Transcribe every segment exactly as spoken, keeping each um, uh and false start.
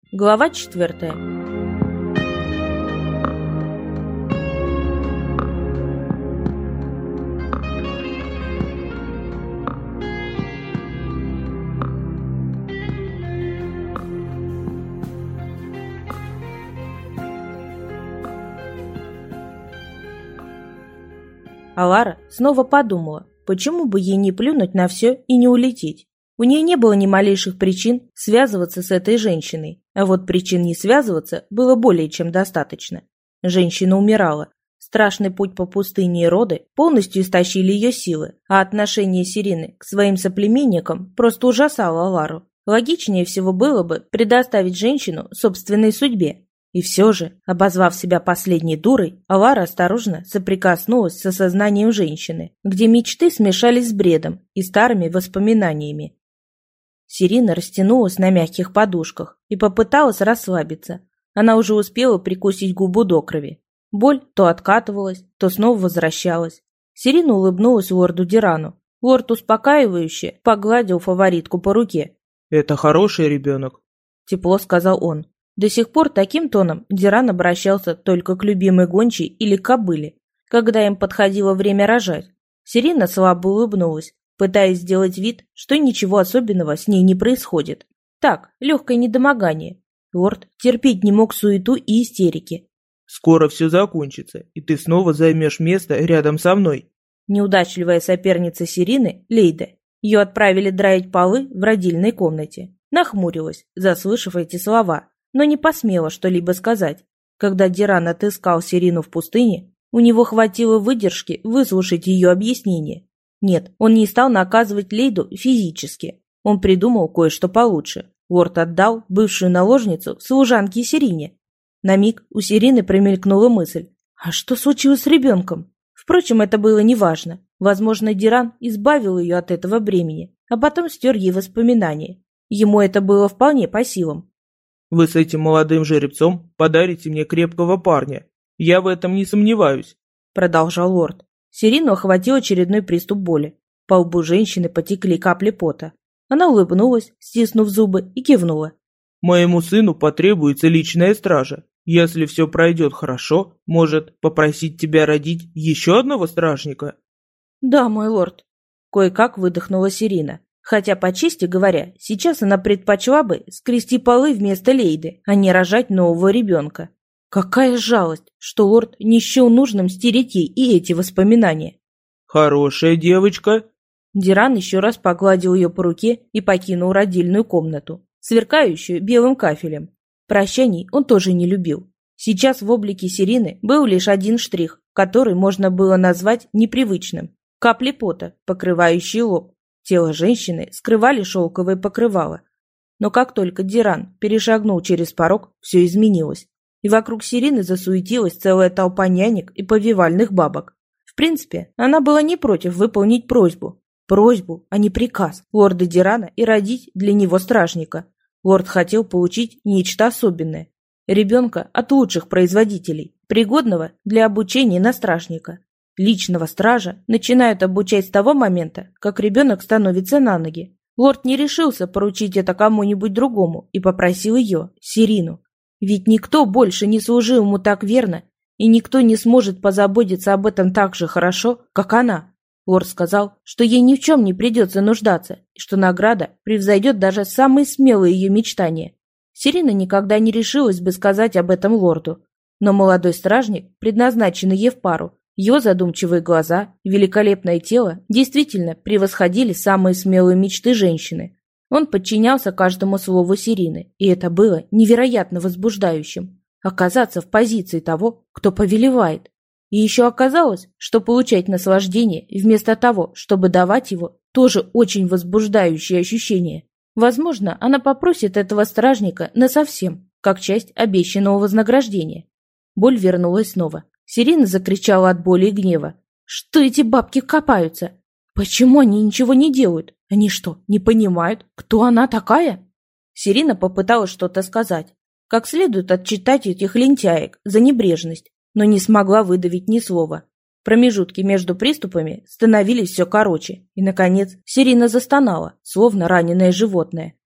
Глава четвертая. Алара снова подумала, почему бы ей не плюнуть на все и не улететь. У нее не было ни малейших причин связываться с этой женщиной, а вот причин не связываться было более чем достаточно. Женщина умирала. Страшный путь по пустыне и роды полностью истощили ее силы, а отношение Сирины к своим соплеменникам просто ужасало Алару. Логичнее всего было бы предоставить женщину собственной судьбе. И все же, обозвав себя последней дурой, Алара осторожно соприкоснулась с осознанием женщины, где мечты смешались с бредом и старыми воспоминаниями. Сирина растянулась на мягких подушках и попыталась расслабиться. Она уже успела прикусить губу до крови. Боль то откатывалась, то снова возвращалась. Сирина улыбнулась лорду Дирану. Лорд успокаивающе погладил фаворитку по руке. «Это хороший ребенок», — тепло сказал он. До сих пор таким тоном Диран обращался только к любимой гончей или к кобыле, когда им подходило время рожать. Сирина слабо улыбнулась, пытаясь сделать вид, что ничего особенного с ней не происходит. Так, легкое недомогание. Лорд терпеть не мог суету и истерики. «Скоро все закончится, и ты снова займешь место рядом со мной». Неудачливая соперница Сирины, Лейда, ее отправили драить полы в родильной комнате. Нахмурилась, заслышав эти слова, но не посмела что-либо сказать. Когда Диран отыскал Сирину в пустыне, у него хватило выдержки выслушать ее объяснение. Нет, он не стал наказывать Лейду физически. Он придумал кое-что получше. Лорд отдал бывшую наложницу служанке Сирине. На миг у Сирины промелькнула мысль: а что случилось с ребенком? Впрочем, это было неважно. Возможно, Диран избавил ее от этого бремени, а потом стер ей воспоминания. Ему это было вполне по силам. «Вы с этим молодым жеребцом подарите мне крепкого парня. Я в этом не сомневаюсь», — продолжал лорд. Сирину охватил очередной приступ боли. По лбу женщины потекли капли пота. Она улыбнулась, стиснув зубы, и кивнула. «Моему сыну потребуется личная стража. Если все пройдет хорошо, может попросить тебя родить еще одного стражника?» «Да, мой лорд», — кое-как выдохнула Сирина. Хотя, по чести говоря, сейчас она предпочла бы скрести полы вместо Лейды, а не рожать нового ребенка. Какая жалость, что лорд не счел нужным стереть ей и эти воспоминания. «Хорошая девочка». Диран еще раз погладил ее по руке и покинул родильную комнату, сверкающую белым кафелем. Прощаний он тоже не любил. Сейчас в облике Сирины был лишь один штрих, который можно было назвать непривычным – капли пота, покрывающие лоб. Тело женщины скрывали шелковые покрывала. Но как только Диран перешагнул через порог, все изменилось. И вокруг Сирины засуетилась целая толпа нянек и повивальных бабок. В принципе, она была не против выполнить просьбу. Просьбу, а не приказ лорда Дирана и родить для него стражника. Лорд хотел получить нечто особенное. Ребенка от лучших производителей, пригодного для обучения на стражника. Личного стража начинают обучать с того момента, как ребенок становится на ноги. Лорд не решился поручить это кому-нибудь другому и попросил ее, Сирину. Ведь никто больше не служил ему так верно, и никто не сможет позаботиться об этом так же хорошо, как она. Лорд сказал, что ей ни в чем не придется нуждаться, и что награда превзойдет даже самые смелые ее мечтания. Сирина никогда не решилась бы сказать об этом лорду, но молодой стражник, предназначенный ей в пару, ее задумчивые глаза, великолепное тело действительно превосходили самые смелые мечты женщины. Он подчинялся каждому слову Сирины, и это было невероятно возбуждающим. Оказаться в позиции того, кто повелевает. И еще оказалось, что получать наслаждение вместо того, чтобы давать его, тоже очень возбуждающее ощущение. Возможно, она попросит этого стражника насовсем, как часть обещанного вознаграждения. Боль вернулась снова. Сирина закричала от боли и гнева. «Что эти бабки копаются? Почему они ничего не делают? Они что, не понимают, кто она такая?» Сирина попыталась что-то сказать, как следует отчитать этих лентяек за небрежность, но не смогла выдавить ни слова. Промежутки между приступами становились все короче, и, наконец, Сирина застонала, словно раненое животное.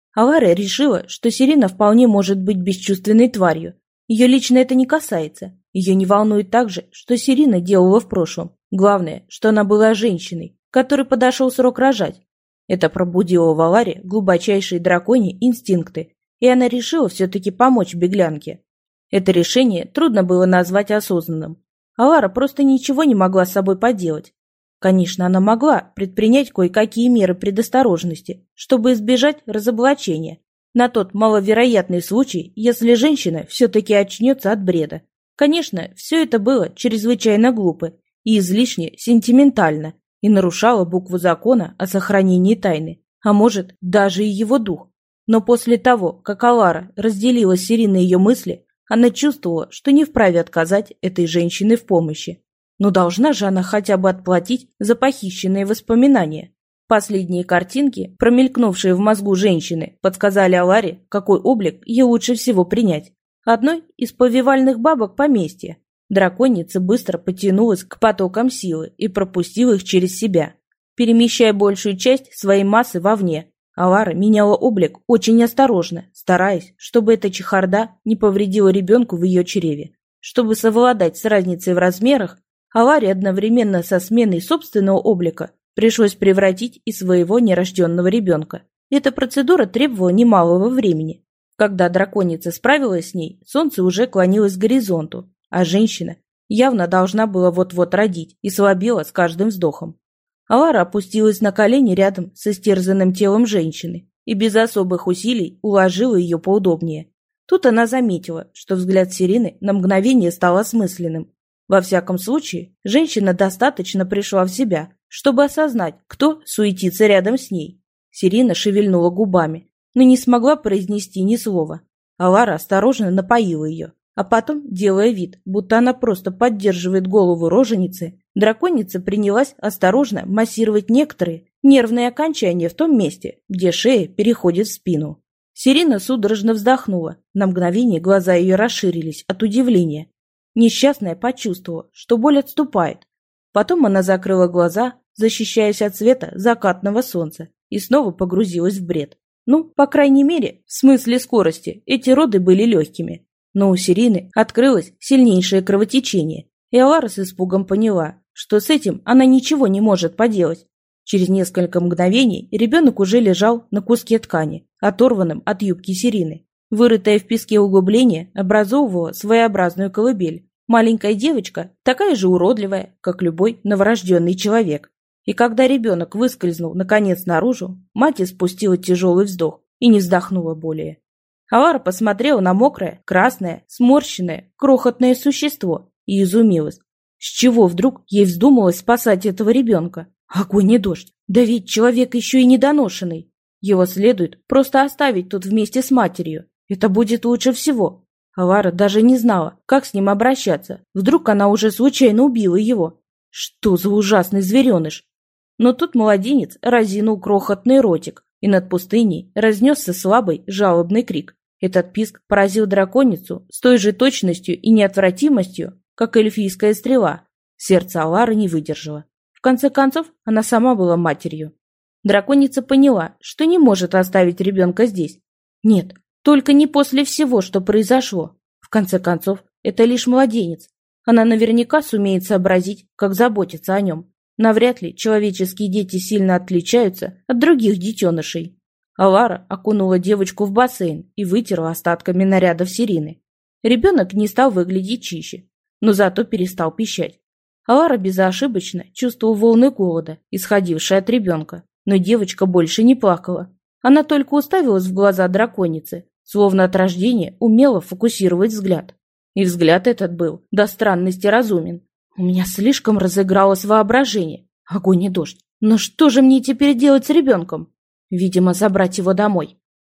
Алара решила, что Сирина вполне может быть бесчувственной тварью. Ее лично это не касается. Ее не волнует также, что Сирина делала в прошлом. Главное, что она была женщиной, которой подошел срок рожать. Это пробудило в Аларе глубочайшие драконьи инстинкты, и она решила все-таки помочь беглянке. Это решение трудно было назвать осознанным. Алара просто ничего не могла с собой поделать. Конечно, она могла предпринять кое-какие меры предосторожности, чтобы избежать разоблачения, на тот маловероятный случай, если женщина все-таки очнется от бреда. Конечно, все это было чрезвычайно глупо и излишне сентиментально и нарушало букву закона о сохранении тайны, а может, даже и его дух. Но после того, как Алара разделила с Ириной ее мысли, она чувствовала, что не вправе отказать этой женщине в помощи. Но должна же она хотя бы отплатить за похищенные воспоминания. Последние картинки, промелькнувшие в мозгу женщины, подсказали Аларе, какой облик ей лучше всего принять. Одной из повивальных бабок поместья. Драконица быстро потянулась к потокам силы и пропустила их через себя, перемещая большую часть своей массы вовне. Алара меняла облик очень осторожно, стараясь, чтобы эта чехарда не повредила ребенку в ее чреве. Чтобы совладать с разницей в размерах, Аларе одновременно со сменой собственного облика пришлось превратить и своего нерожденного ребенка. Эта процедура требовала немалого времени. Когда драконица справилась с ней, солнце уже клонилось к горизонту, а женщина явно должна была вот-вот родить и слабела с каждым вздохом. Алара опустилась на колени рядом с истерзанным телом женщины и без особых усилий уложила ее поудобнее. Тут она заметила, что взгляд Сирины на мгновение стал осмысленным. Во всяком случае, женщина достаточно пришла в себя, чтобы осознать, кто суетится рядом с ней. Сирина шевельнула губами, но не смогла произнести ни слова. Алара осторожно напоила ее, а потом, делая вид, будто она просто поддерживает голову роженицы, драконица принялась осторожно массировать некоторые нервные окончания в том месте, где шея переходит в спину. Сирина судорожно вздохнула, на мгновение глаза ее расширились от удивления. Несчастная почувствовала, что боль отступает. Потом она закрыла глаза, защищаясь от света закатного солнца, и снова погрузилась в бред. Ну, по крайней мере, в смысле скорости, эти роды были легкими. Но у Сирины открылось сильнейшее кровотечение, и Алара с испугом поняла, что с этим она ничего не может поделать. Через несколько мгновений ребенок уже лежал на куске ткани, оторванном от юбки Сирины. Вырытое в песке углубление образовывало своеобразную колыбель. Маленькая девочка, такая же уродливая, как любой новорожденный человек. И когда ребенок выскользнул наконец наружу, мать испустила тяжелый вздох и не вздохнула более. Алара посмотрела на мокрое, красное, сморщенное, крохотное существо и изумилась. С чего вдруг ей вздумалось спасать этого ребенка? Огонь и дождь! Да ведь человек еще и недоношенный. Его следует просто оставить тут вместе с матерью. Это будет лучше всего. Алара даже не знала, как с ним обращаться. Вдруг она уже случайно убила его. Что за ужасный звереныш! Но тут младенец разинул крохотный ротик, и над пустыней разнесся слабый жалобный крик. Этот писк поразил драконицу с той же точностью и неотвратимостью, как эльфийская стрела. Сердце Алары не выдержало. В конце концов, она сама была матерью. Драконица поняла, что не может оставить ребенка здесь. Нет, только не после всего, что произошло. В конце концов, это лишь младенец. Она наверняка сумеет сообразить, как заботиться о нем. Навряд ли человеческие дети сильно отличаются от других детенышей. Алара окунула девочку в бассейн и вытерла остатками нарядов Сирины. Ребенок не стал выглядеть чище, но зато перестал пищать. Алара безошибочно чувствовала волны голода, исходившие от ребенка, но девочка больше не плакала. Она только уставилась в глаза драконицы, словно от рождения умела фокусировать взгляд. И взгляд этот был до странности разумен. У меня слишком разыгралось воображение. Огонь и дождь. Но что же мне теперь делать с ребенком? Видимо, забрать его домой.